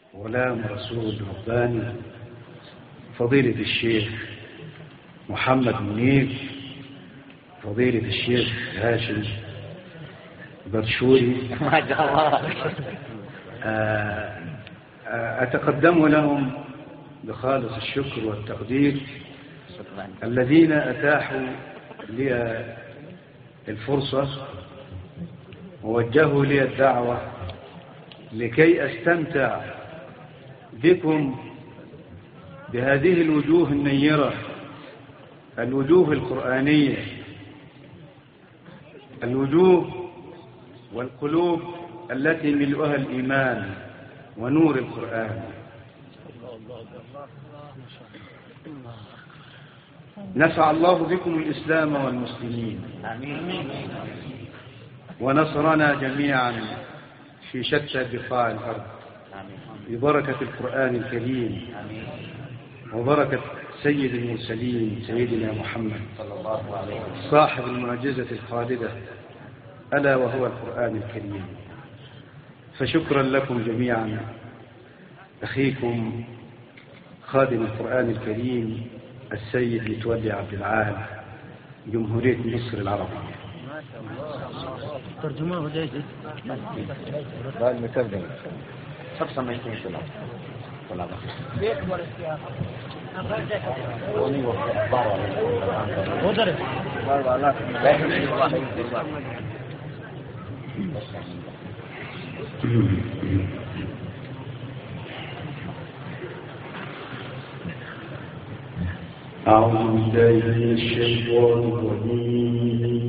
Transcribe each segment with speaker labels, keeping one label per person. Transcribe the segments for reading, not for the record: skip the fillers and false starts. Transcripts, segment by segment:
Speaker 1: غلام رسول رباني فضيلة الشيخ محمد منير، فضيلة الشيخ هاشم برشوري،
Speaker 2: ما شاء الله.
Speaker 1: أتقدم لهم بخالص الشكر والتقدير الذين أتاحوا لي الفرصة ووجهوا لي الدعوة لكي أستمتع بكم بهذه الوجوه النيرة، الوجوه القرآنية، الوجوه والقلوب التي ملؤها الإيمان ونور القرآن. نفع الله بكم الإسلام والمسلمين ونصرنا جميعا في شتى بقاع الأرض ببركة القرآن الكريم وبركة سيد المرسلين سيدنا محمد صاحب المعجزة الخالدة ألا وهو القرآن الكريم. فشكرا لكم جميعا، أخيكم خادم القرآن الكريم السيد متولي عبد العال، جمهورية مصر العربية.
Speaker 3: ترجمه جيد.
Speaker 2: لا المترجم صفصة ما يكون شلون ولا بيكبر السياق وني وقت أخبار ودرس
Speaker 1: أعوذ بالله من الشيطان الرجيم.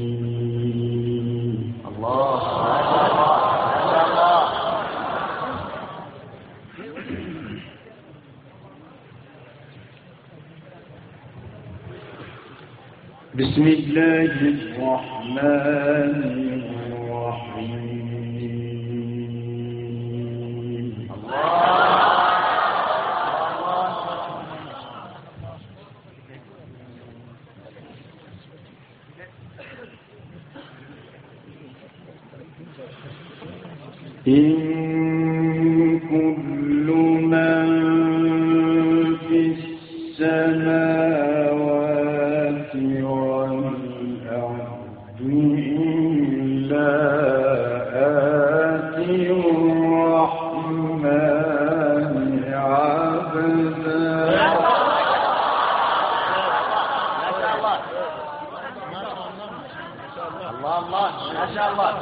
Speaker 1: بسم الله الرحمن الرحيم. إن كل من في السماوات والأرض إلا آتي الرحمن عبدا.
Speaker 2: الله ما شاء الله.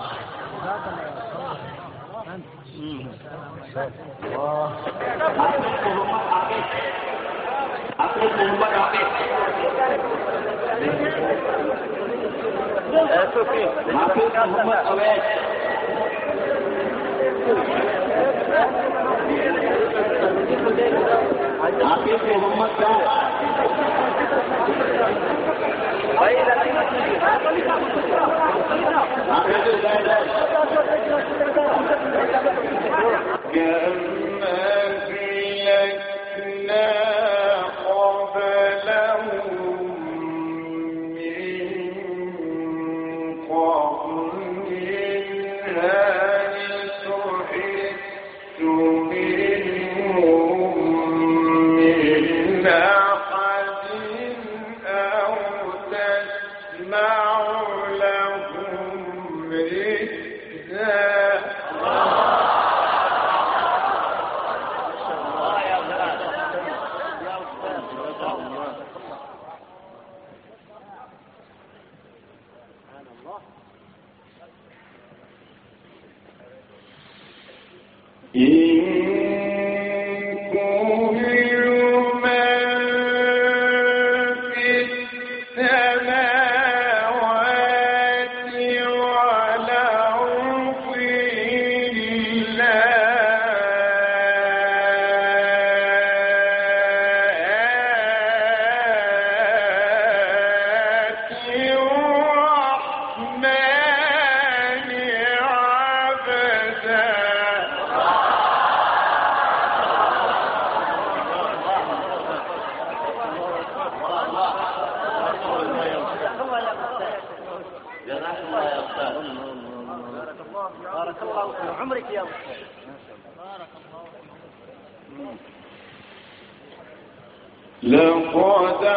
Speaker 1: لقد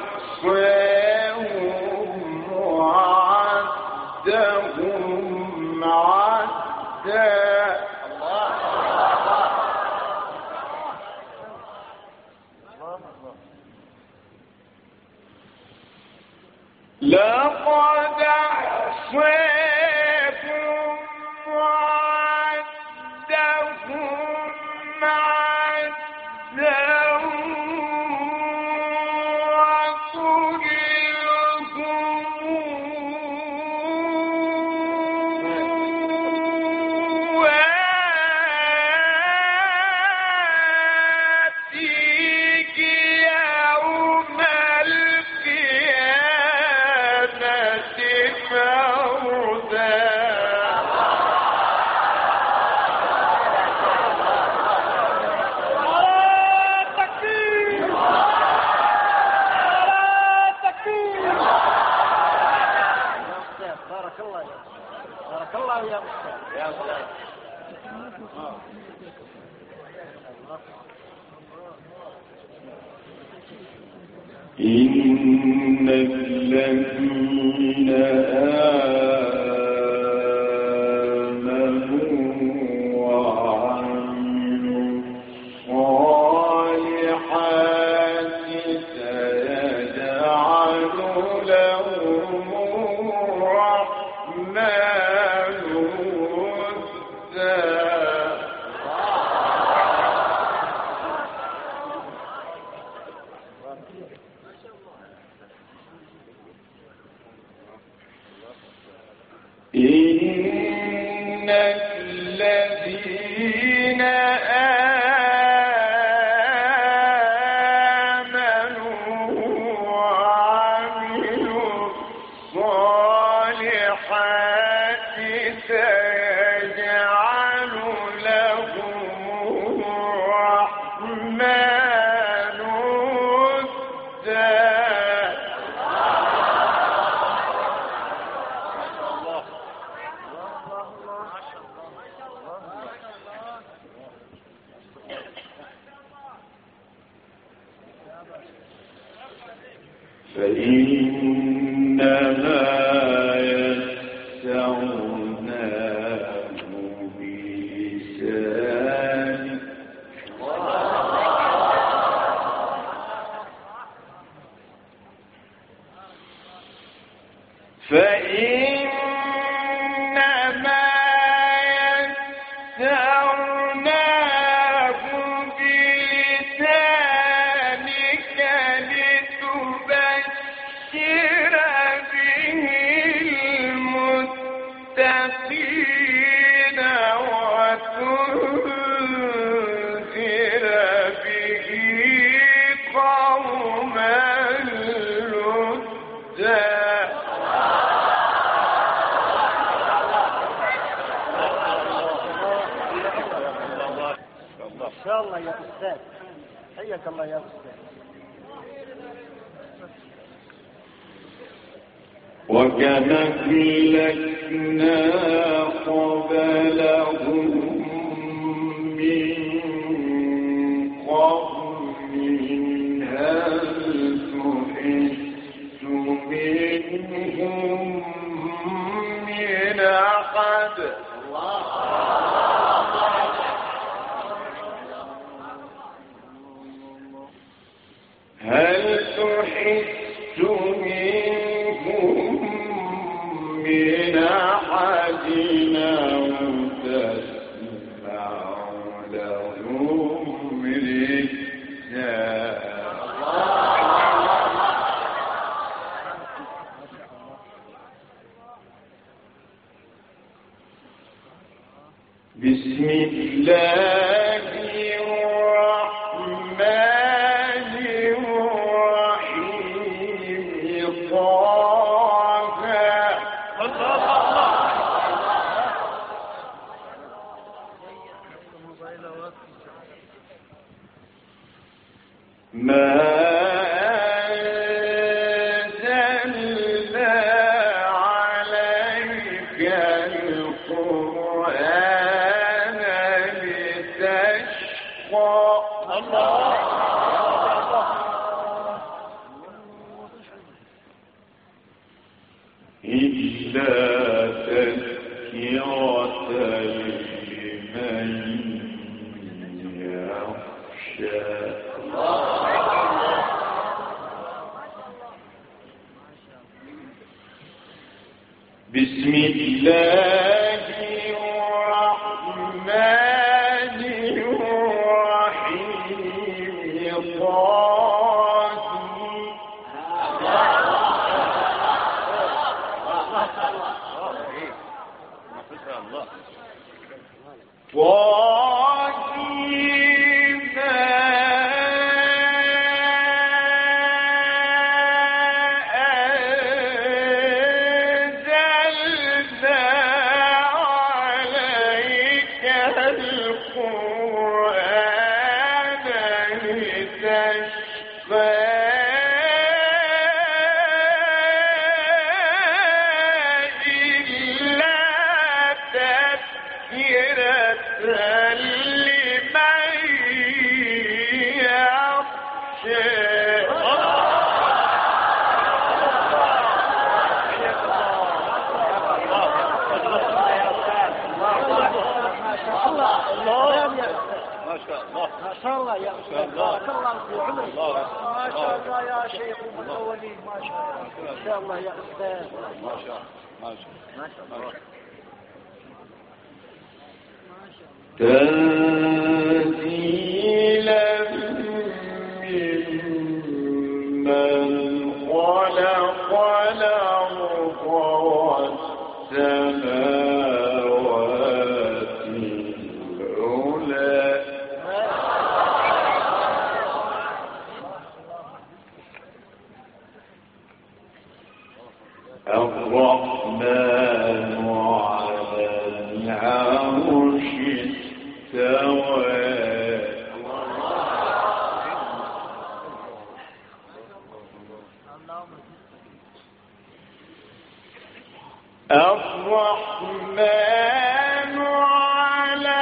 Speaker 1: أحصاهم وعدهم عدا لقد أحصاهم وعدهم عدا إن الذين آمنوا وعملوا الصالحات سيجعل لهم الرحمن ودا إن الذين آمنوا وعملوا الصالحات سيجعل لهم الرحمن ودا فإنما يسرناه بلسانك فإنما يسرناه بلسانك لتبشر به المتقين وتنذر به قوما لدا
Speaker 2: ما شاء الله يا أستاذ، حياك الله يا أستاذ.
Speaker 1: وكم أهلكنا قبلهم من قرن هل تحس منهم من أحد هل تحس منهم من أحد أو تسمع لهم ركزا بسم الله الرحمن الرحيم طه ما أنزلنا عليك القرآن لتشقى تذكرة لمن يخشى. بسم الله الرحمن الرحيم.
Speaker 2: ما شاء الله يا أستاذ، بارك الله في عمرك. ما شاء الله يا شيخ المتولين، ما شاء الله. ما شاء الله يا أستاذ. ما شاء الله.
Speaker 1: تنزيلا ممن خلق الأرض والسماوات العلى. الرحمن على العرش استوى. الرحمن على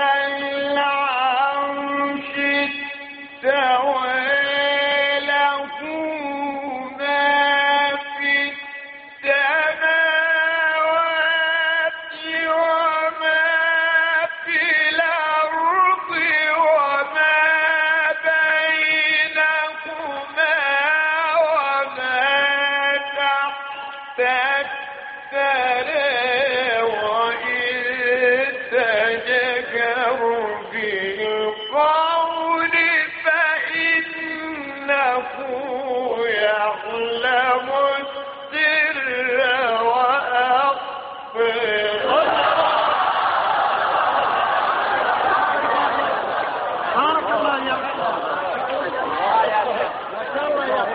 Speaker 1: العرش استوى. له ما في السماوات وما في الأرض وما بينهما وما تحت الثرى. وإن تجهر بالقول فإنه يعلم السر وأخفى.
Speaker 2: بارك الله يا أستاذ. ما شاء الله يا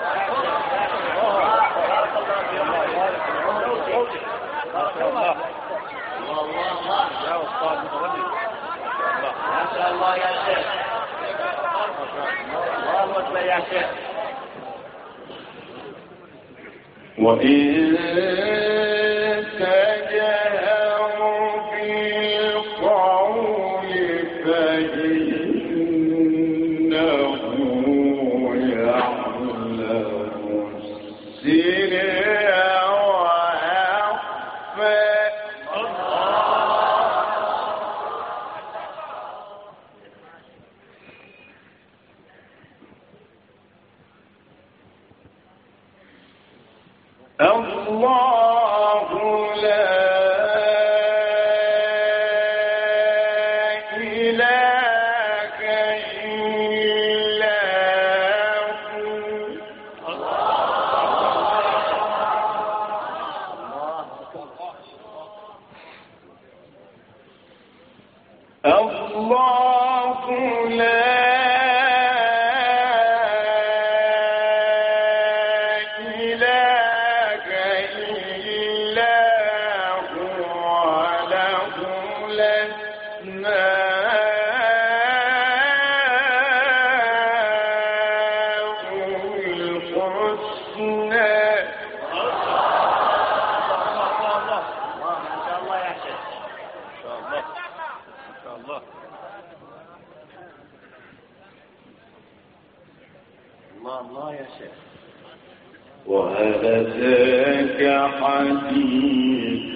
Speaker 2: ما شاء الله يا شيخ. الله أكبر يا شيخ.
Speaker 1: وإن تجهر بالقول فإنه يعلم السر وأخفى. الله لا إله إلا هو. الله لا
Speaker 2: الله يا شيخ.
Speaker 1: وهل أتاك حديث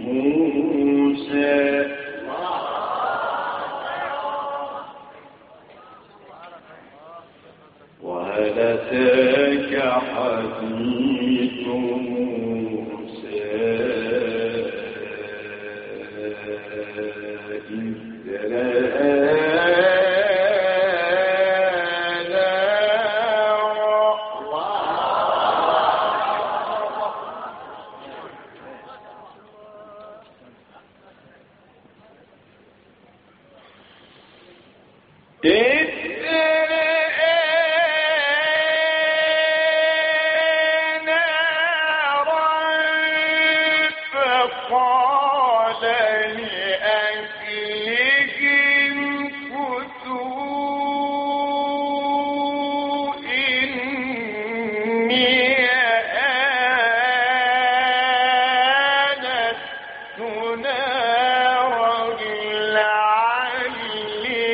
Speaker 1: موسى وهل أتاك حديث موسى إذ قال لأهلهم كثوا إني آنست نارا لعلي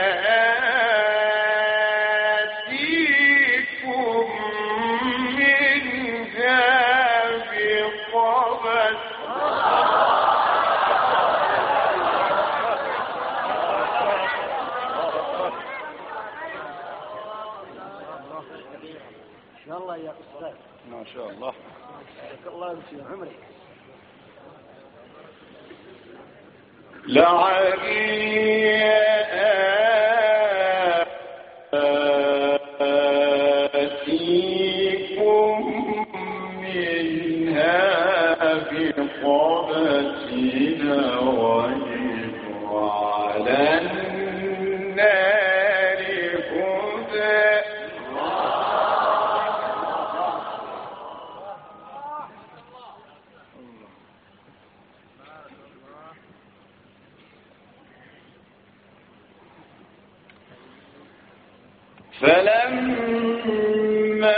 Speaker 1: آتيكم منها بقبس
Speaker 2: ما شاء الله يا أستاذ.
Speaker 3: ما شاء الله.
Speaker 2: جزاك الله في عمرك.
Speaker 1: لعلي آتيكم منها بقبس وجد على النار هدى فلما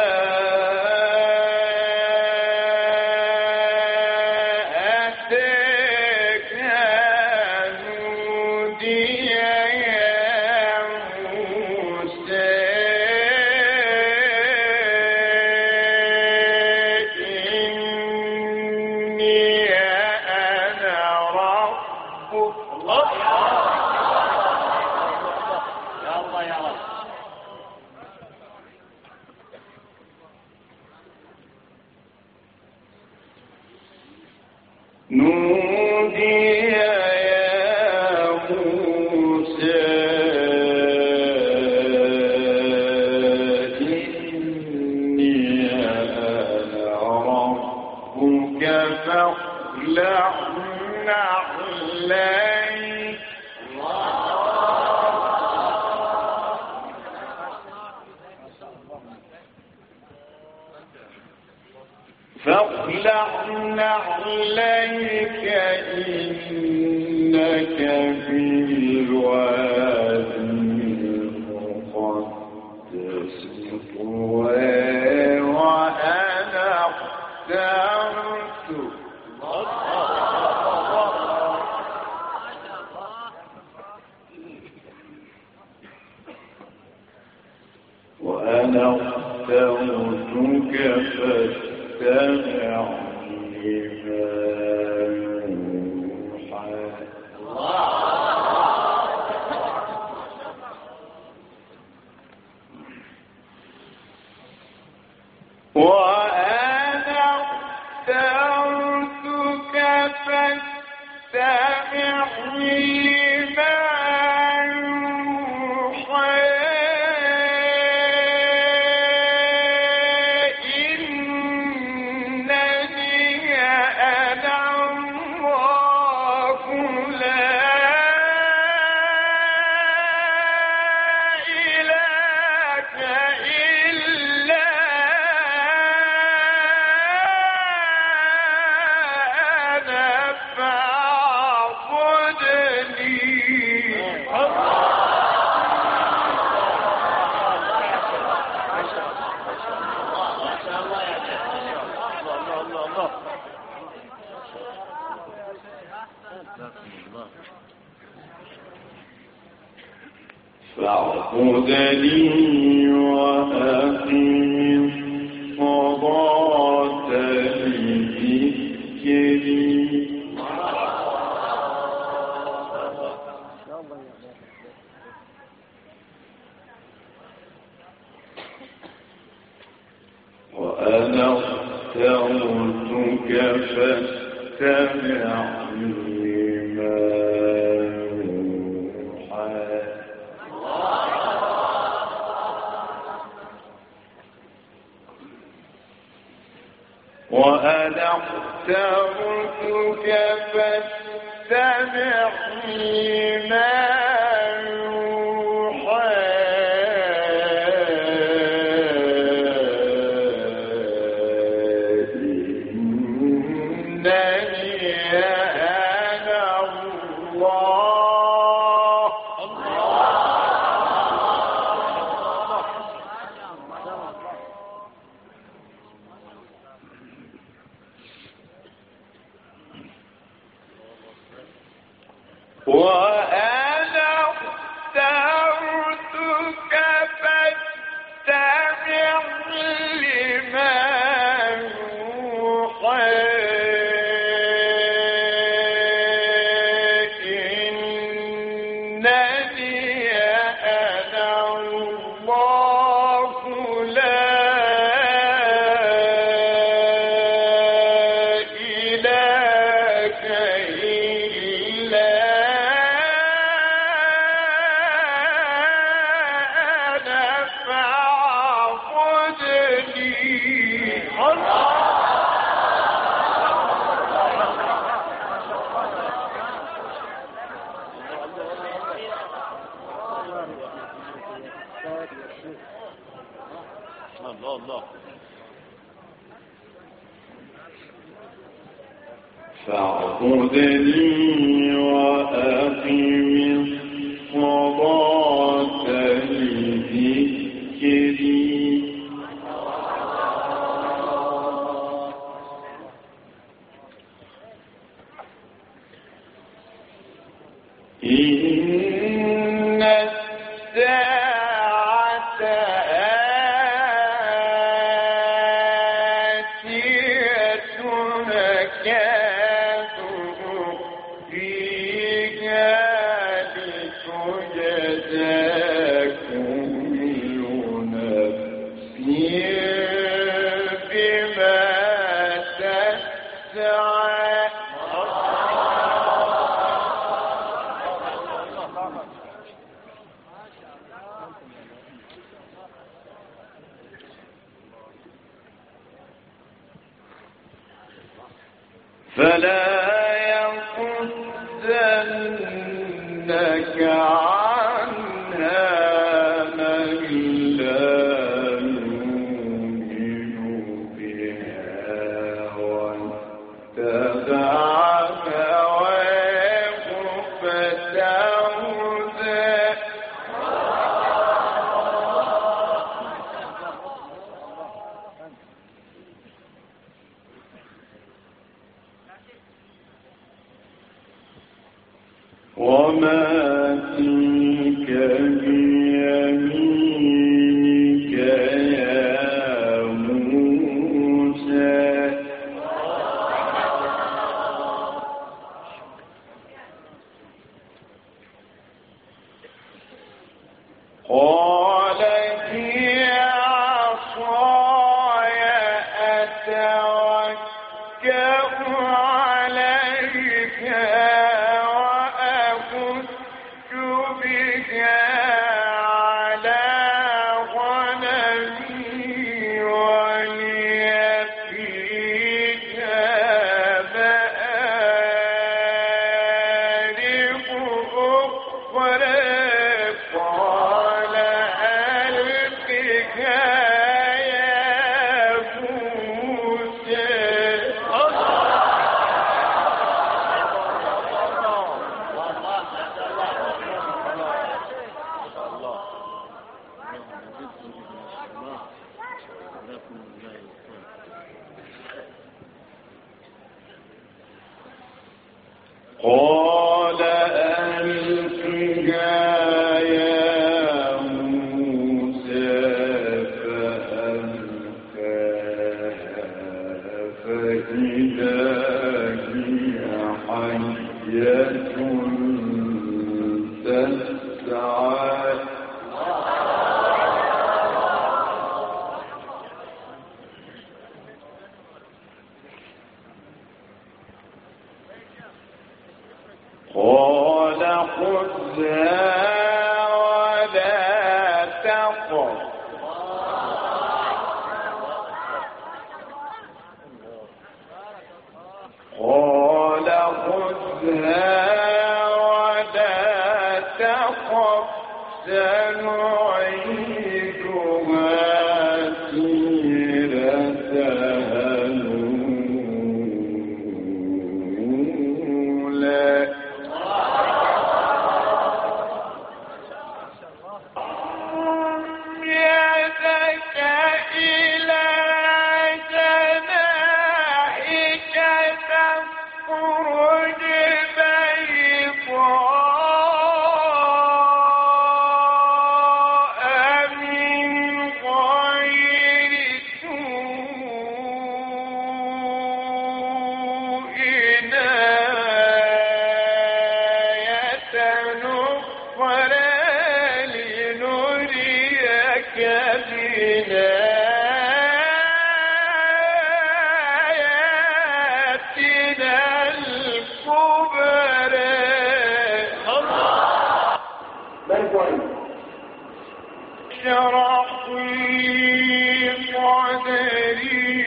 Speaker 1: أتاها نودي يا موسى إني أنا ربك
Speaker 2: يا الله يا رب.
Speaker 1: نودي يا موسى إني أنا ربك فاخلع نعليك فاخلع نعليك إنك بالوادي المقدس طوى وأنا اخترتك وأنا اخترتك فاتبع لما يوحى وأنا اخترتك فاتبع لما يوحى فاعبدني وأقم الصلاة وأنا اخترتك فاتبع لما يوحى وأنا اخترتك فاتبع لما وأنا اخترتك فاتبع لما يوحى إنني أنا الله لا إله إلا
Speaker 2: الله
Speaker 1: فاعبدني وأقم الصلاة لذكري إن الساعة آتية نكاد أخفيها لتجزى كل نفس بما تسعى فلا يصدنك عنها من لا يؤمن بها واتبع هواه فتردى وما تلك بيمينك يا موسى قال هي عصاي أتوكأ عليها قال تخف قال خذها ولا تخف سنعيدها سيرتها الأولى يدك إلى جناحك تخرج بيضاء من غير سوء آية أخرى لنريك من آياتنا الكبرى اشرح لي صدري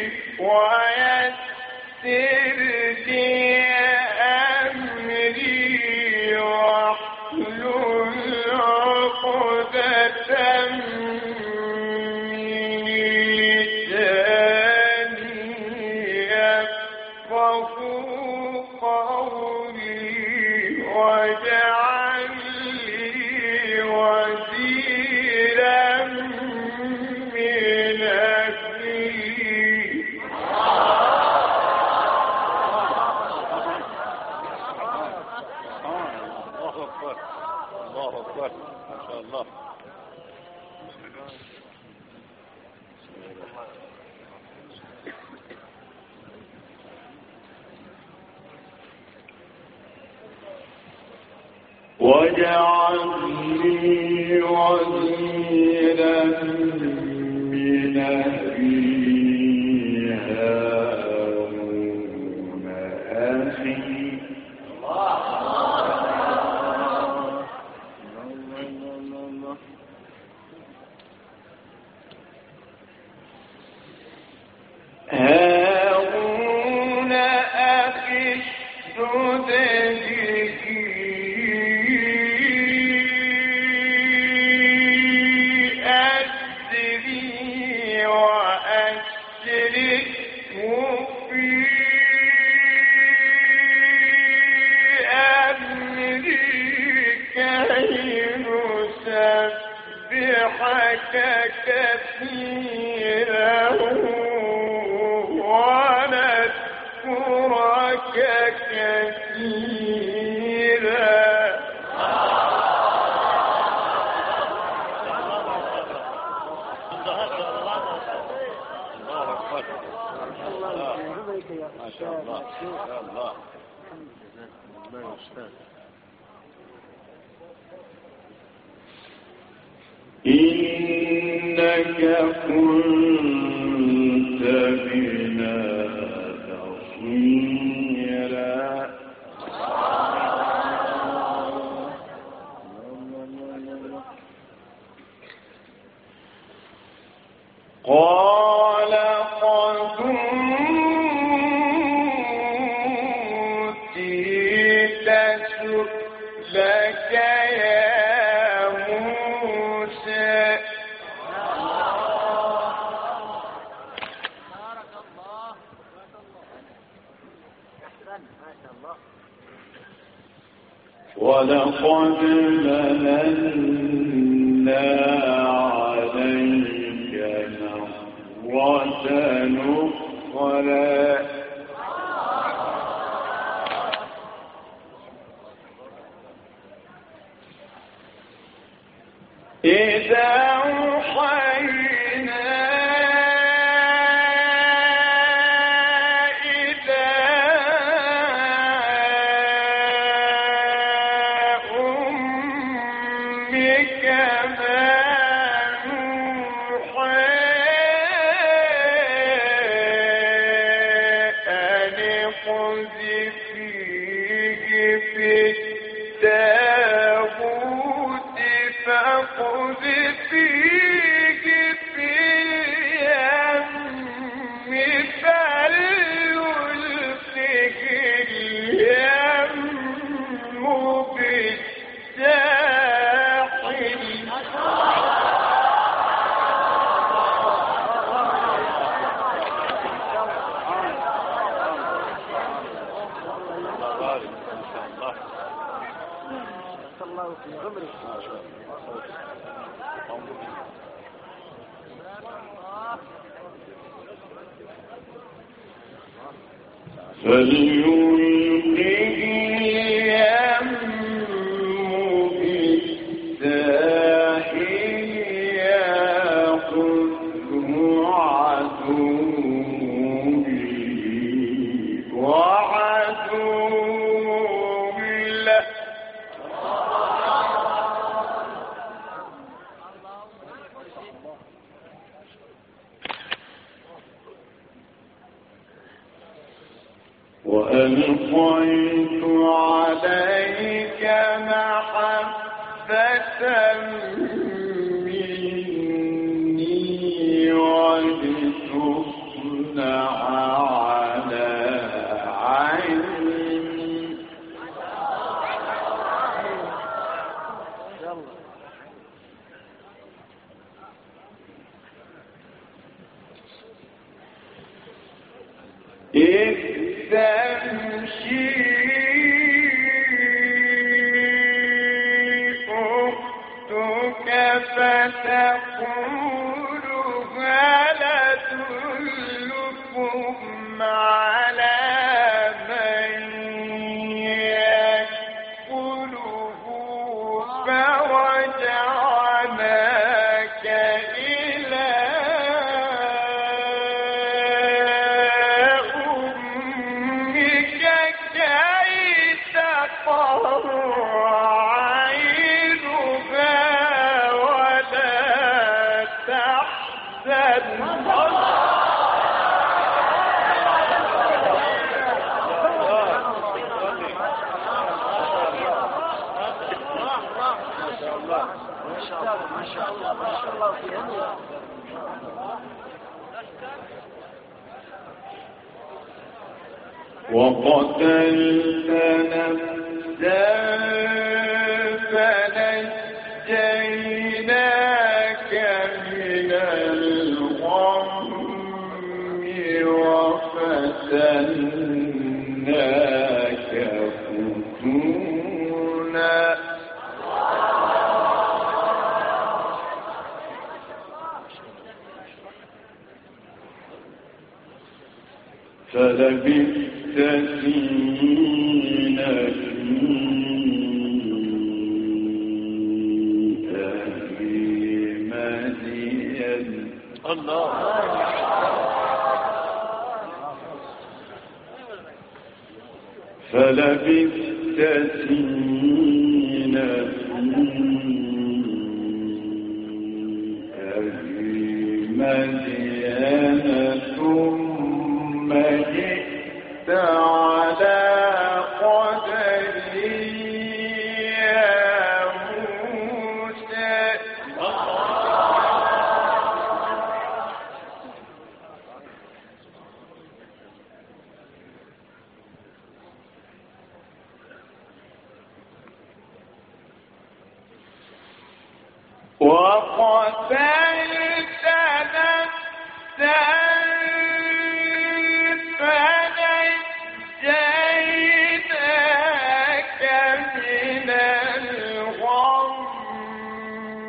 Speaker 1: ويسر لي أمري واحلل عقدة من لساني يفقهوا قولي واجعل لي وزيرا من أهلي
Speaker 3: الله أكبر الله أكبر ما شاء الله
Speaker 1: واجعل لي وزيرا من أهلي هارون أخي هارون أخي اشدد أجري وأشركه في أمري كي نسبحك كثيرا ونذكرك كثيرا
Speaker 3: ما شاء الله ما شاء الله
Speaker 1: إنك كنت بنا بصيرا قال قد أوتيت سؤلك يا موسى ولقد مننا عليك مرة أخرى إذا أوحينا إلى أمك ما نوحي أن اقذفيه في التابوت فاقذفيه في اليم فليلقه اليم بالساحل
Speaker 2: الله في عمرك.
Speaker 1: فليلقه اليم بالساحل يأخذه عدو لي وعدو له وألقيت عليك محبة مني ولتصنع على عيني إذ تمشي أختك فتقول هل أدلكم على من يأكله فرجعناك إلى أمك كي تقر عينها ولا تحزن
Speaker 2: ما شاء الله في عمرك.
Speaker 1: وقتلت نفسا فنجيناك من الغم وفتناك فتونا فلبثت سنين في أهل مدين
Speaker 3: الله
Speaker 1: فلبثت سنين في أهل مدين ثم جئت على قدري يا موسى وقتلت نفسا فنجيناك من الغم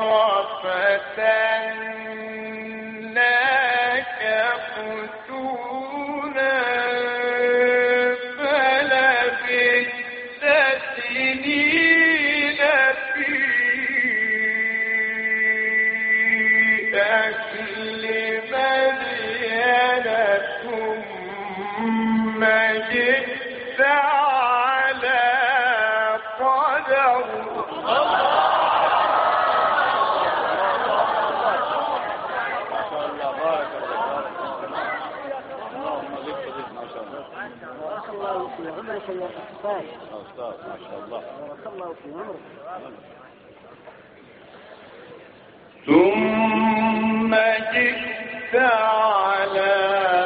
Speaker 1: وفتناك فتونا فلبثت سنين في أهل مدين ثم جئت على قدر
Speaker 2: بارك الله في عمرك يا أستاذ.
Speaker 3: أستاذ ما شاء الله
Speaker 2: بارك الله في عمرك.
Speaker 1: على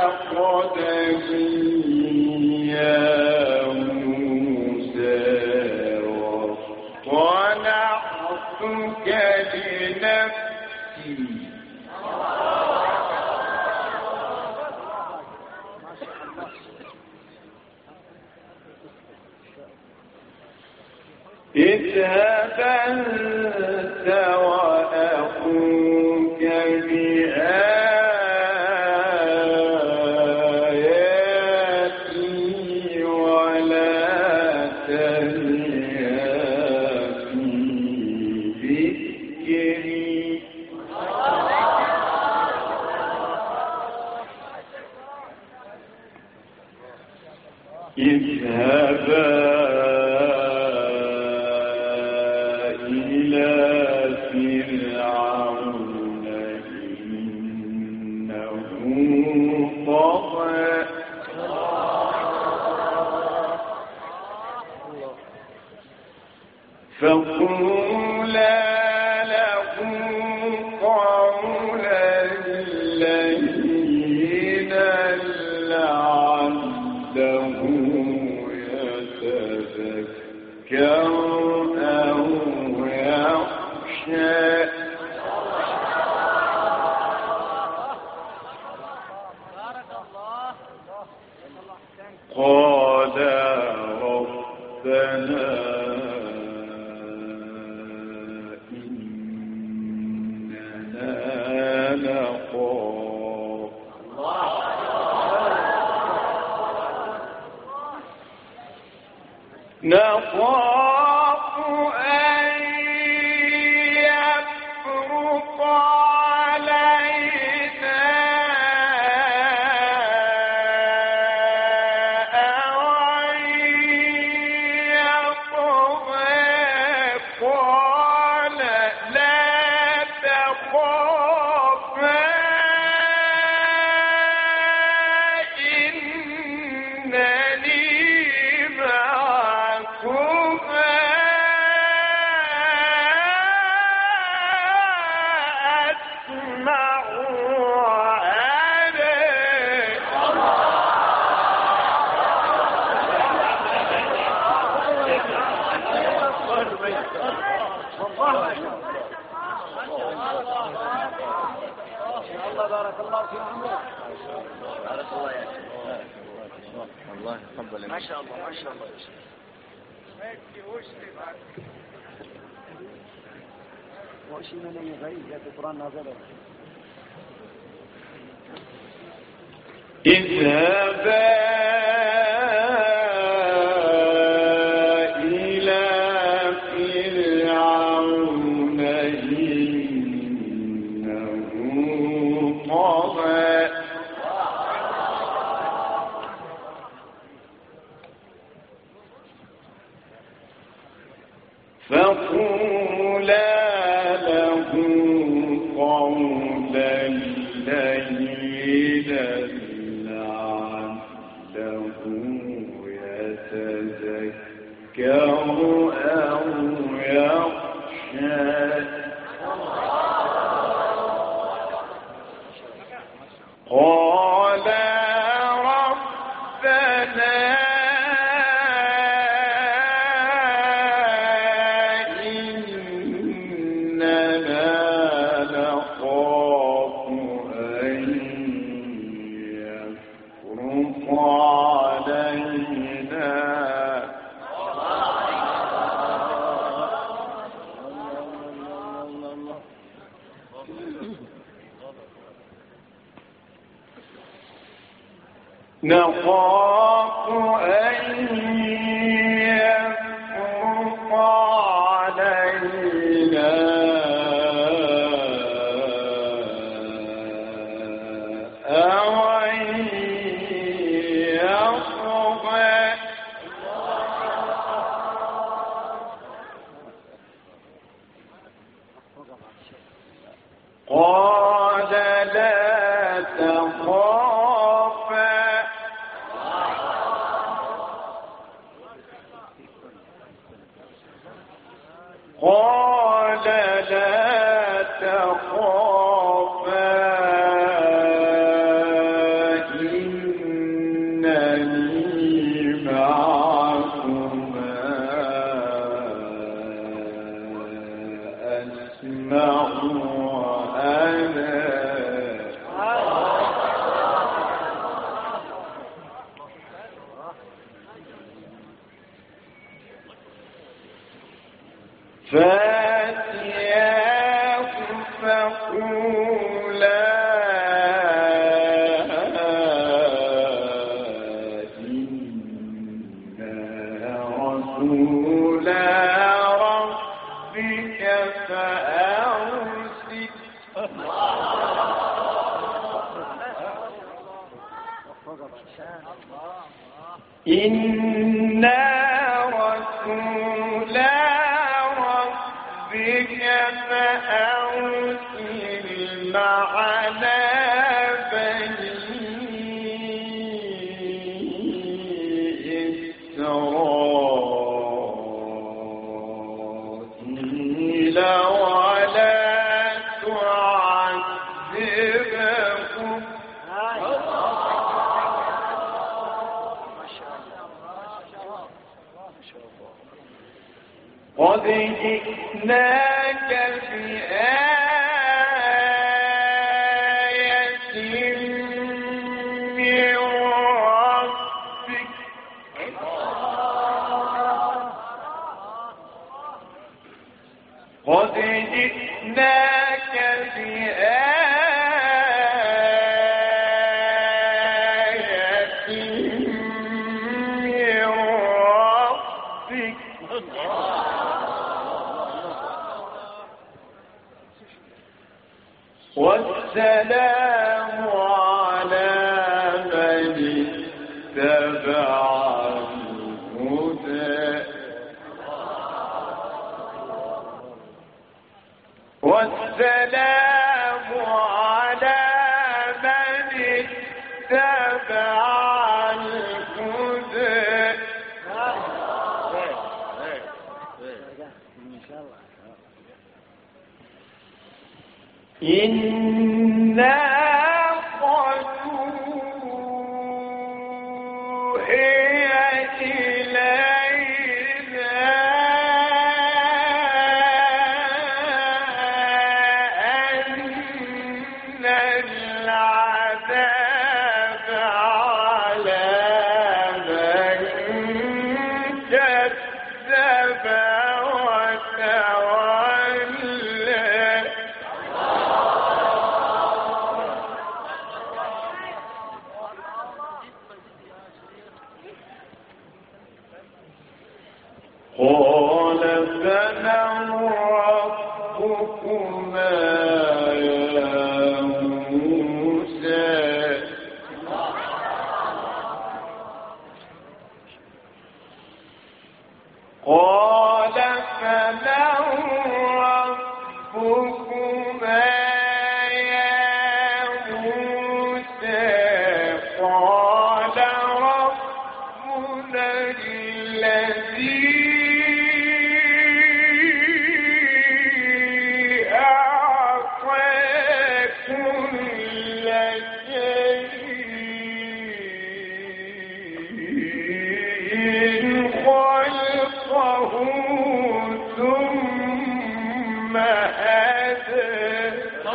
Speaker 1: قدمي يا موسى واصطنعتك لنفسي اذهب أنت وأخوك بآياتي ولا تنيا في ذكري اذهبا فقولا له قولا لينا لعله يتذكر أو يخشى قال ربنا نخاف أن يفرط علينا أو أن يطغى قال لا تخافا إنني
Speaker 2: بارك الله في عمرك.
Speaker 3: بارك الله يا شيخ. الله يتقبل.
Speaker 2: ما شاء الله ما شاء الله. وش من يغيب يا القرآن نازل.
Speaker 1: اذهبا إلى فرعون إنه طغى فقولا له قولا لينا لعله يتذكر أو يخشى قال ربنا نخاف أن يفرط علينا أو أن يطغى قال لا تخافا قال لا تخافا فاتياه فقولا إنا رسولا ربك فأرسل إنا رسولا ربك فأرسل معنا بني إسرائيل ولا تعذبهم قد جئناك بآية من ربك قد جئناك بآية من ربك والسلام على من اتبع الهدى والسلام على من اتبع الهدى إنا قد أوحي إلينا أن العذاب على من كذب وتولى قال فمن ربكما يا موسى قال فمن ربكما يا موسى قال ربنا الذي ثم هدى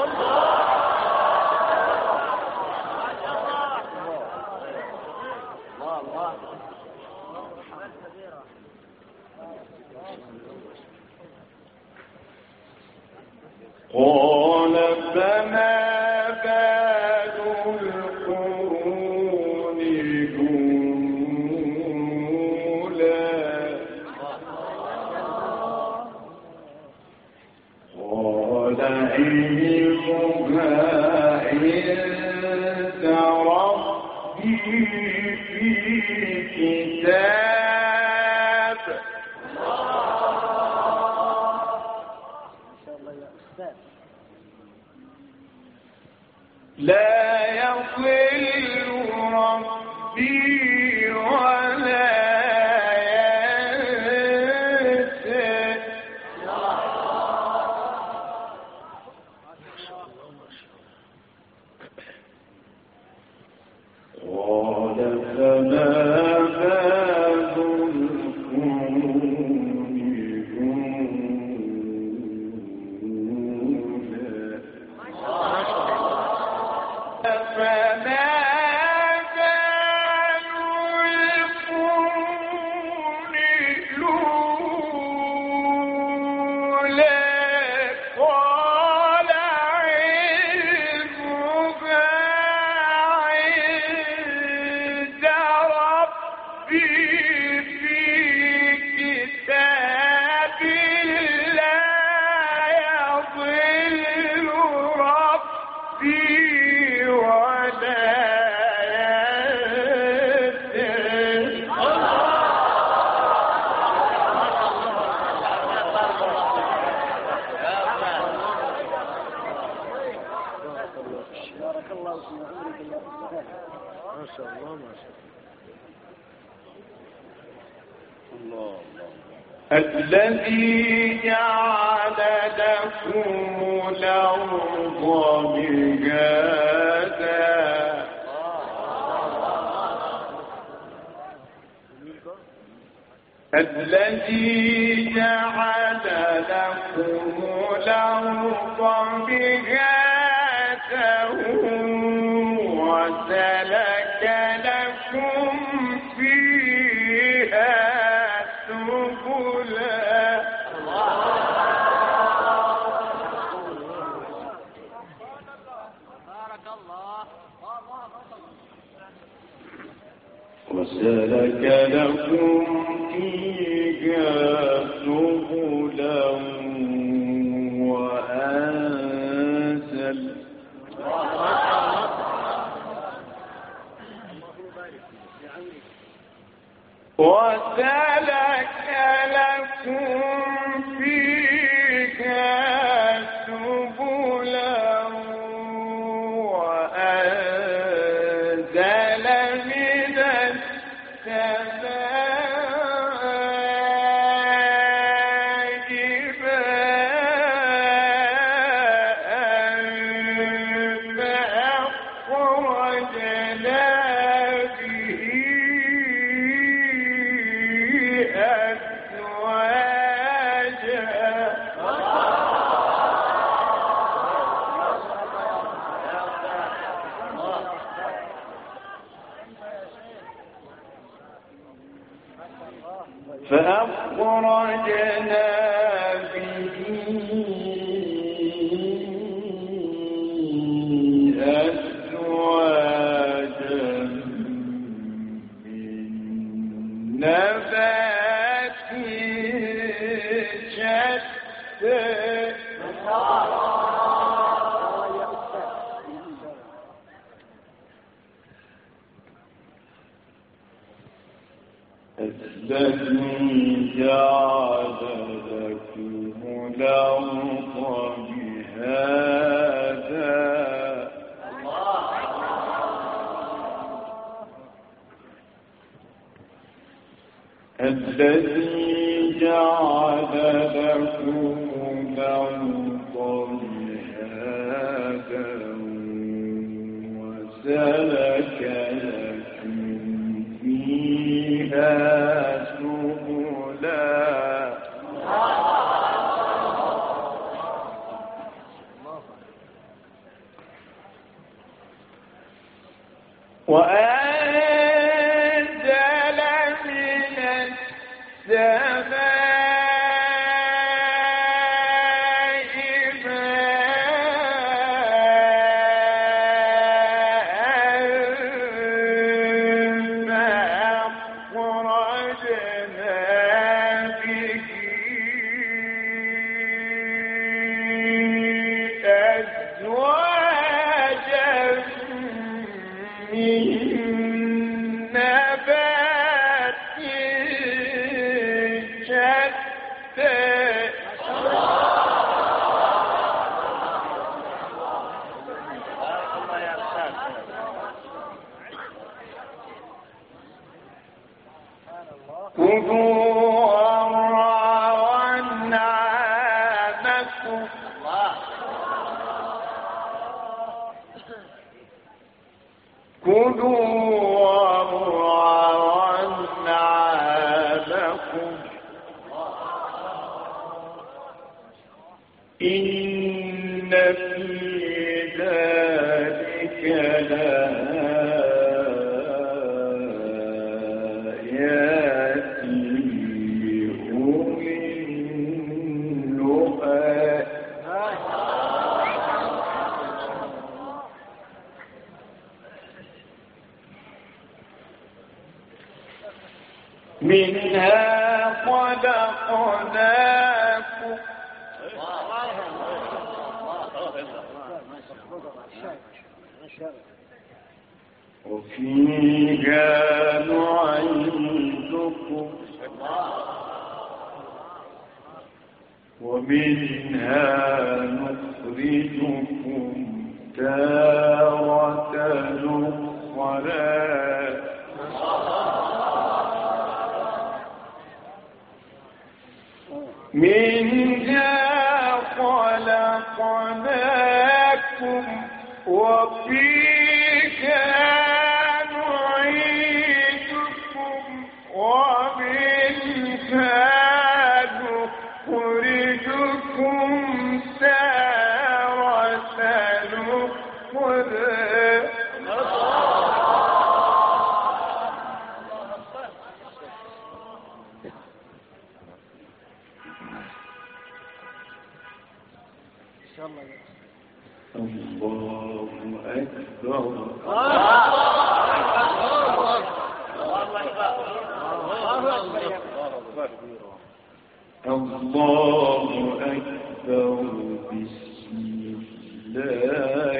Speaker 1: قال فما بال القرون الأولى قال علمها عند ربي في كتاب لا يضل ربي ولا ينسى قال فما بال القرون الأولى
Speaker 2: ما شاء الله ما شاء الله.
Speaker 1: الذي جعل لكم الأرض مهادا الذي جعل لكم الأرض مهادا وسلك لكم فيها سبلا
Speaker 2: بارك الله.
Speaker 1: وسلك لكم فيها سبلا وأنزل وسلك لكم فيها سبلا وأنزل من السماء ماء فأخرجنا به فأخرجنا به أزواجا من نبات شتى الذي جعل لكم الأرض مهادا الذي جعل لكم الأرض مهادا وسلك لكم فيها سبلا وأنزل من السماء ماء فأخرجنا به أزواجا من نبات شتى كلوا وارعوا أنعامكم كلوا وارعوا أنعامكم إن في ذلك لآيات لأولي النهى منها خلقناكم وفيها نعيدكم ومنها نخرجكم تارة وفيها نعيدكم ومنها نخرجكم تارة أخرى. الله أكبر. الله أكبر. بسم الله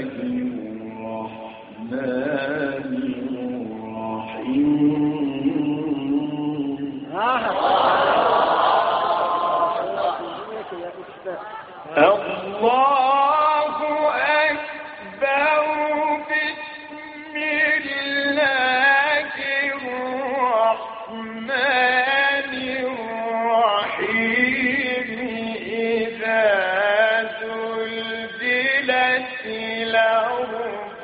Speaker 1: الرحمن الرحيم. الله أكبر. بسم الله الرحمن الرحيم. إذا زلزلت الأرض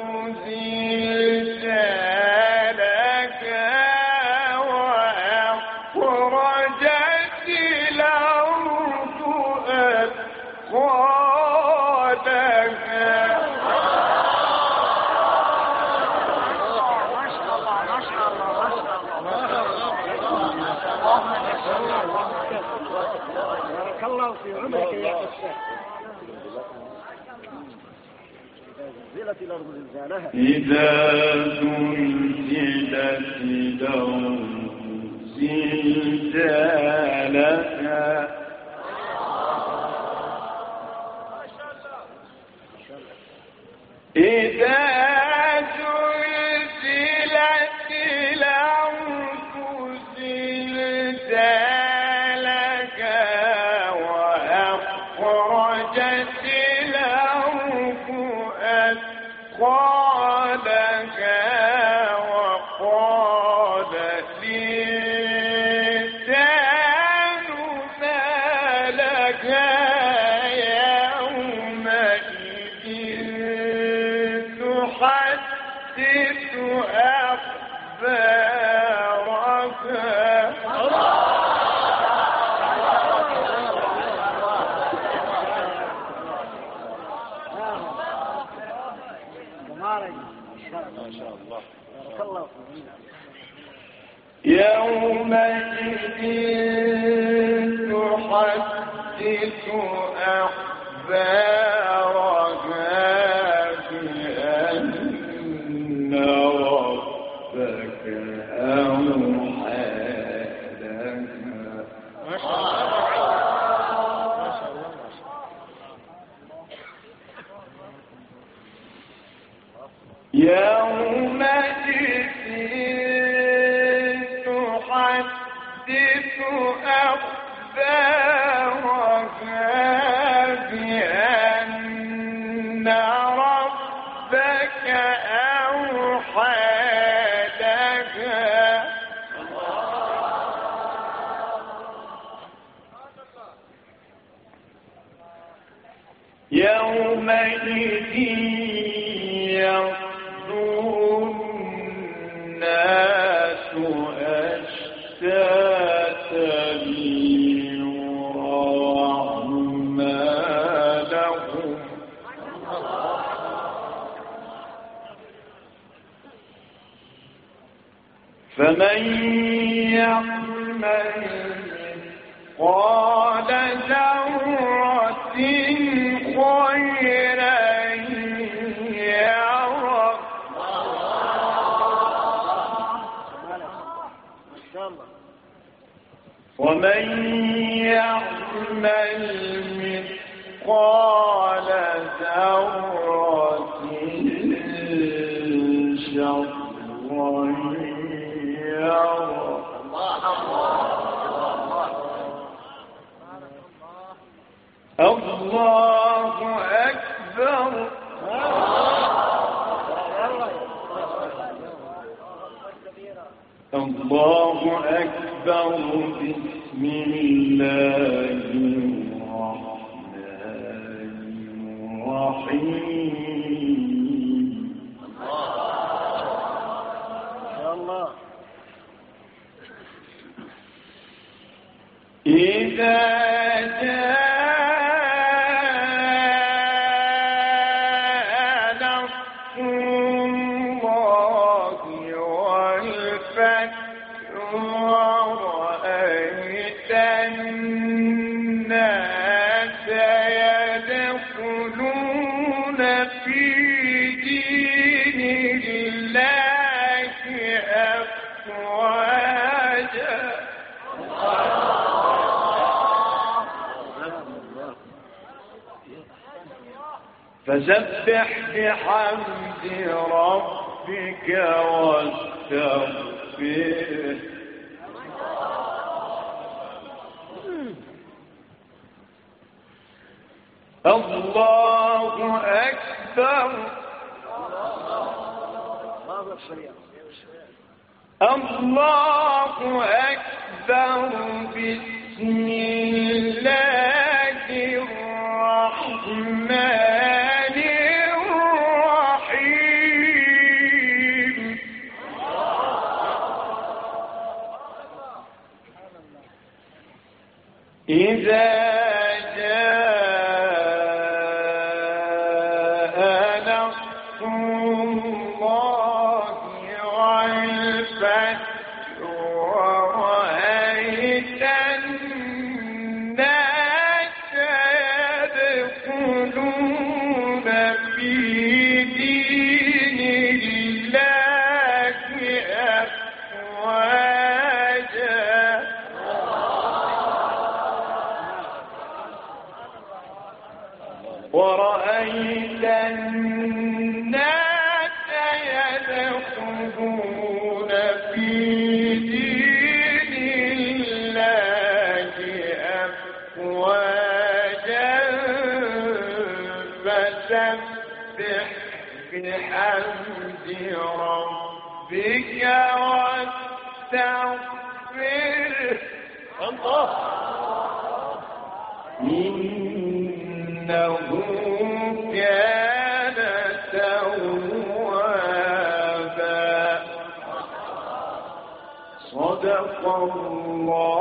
Speaker 1: زلزالها وأخرجت الأرض أثقالها.
Speaker 2: بارك الله في عمرك يا أستاذ. زلزلت الأرض زلزالها.
Speaker 1: إذا زلزلت الأرض زلزالها إذا زلزلت الأرض زلزالها وأخرجت الأرض أثقالها وقال الإنسان ما لها يومئذ تحدث أخبارها.
Speaker 2: ما شاء الله. بارك الله فيك.
Speaker 1: يومئذ تحدث أخبارها بأن ربك أوحى لها.
Speaker 2: ما شاء الله.
Speaker 1: يومئذ تحدث أخبارها بأن ربك أوحى لها. يومئذ يصدر الناس أشتاتا ليروا أعمالهم. فمن يعمل مثقال ذرة خيرا يره. ومن يعمل مثقال ذرة شرا يره. الله أكبر. الله أكبر. بسم الله الرحمن الرحيم. في دين الله أفواجا فسبح بحمد ربك واستغفره الله أكبر الله أكبر بسم الله الرحمن الرحيم إذا ورأيت الناس يدخلون في دين الله أفواجا فسبح بحمد ربك واستغفره إنه كان توابا صدق الله